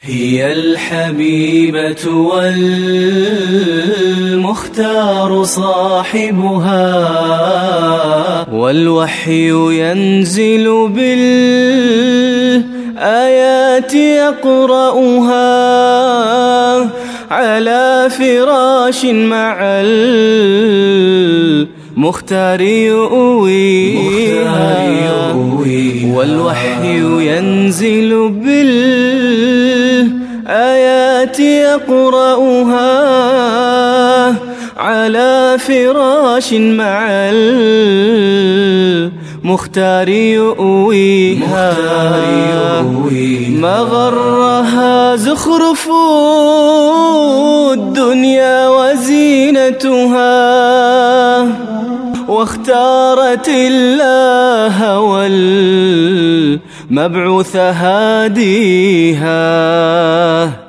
هي الحبيبة والمختار صاحبها، والوحي ينزل بالآيات يقرأها، على فراش مع المختار يؤويها، والوحي ينزل بالآيات يقرأها، على فراش مع المختار يؤويها. ما غرها زخرف الدنيا وزينتها، واختارت الله والمبعوث هاديها.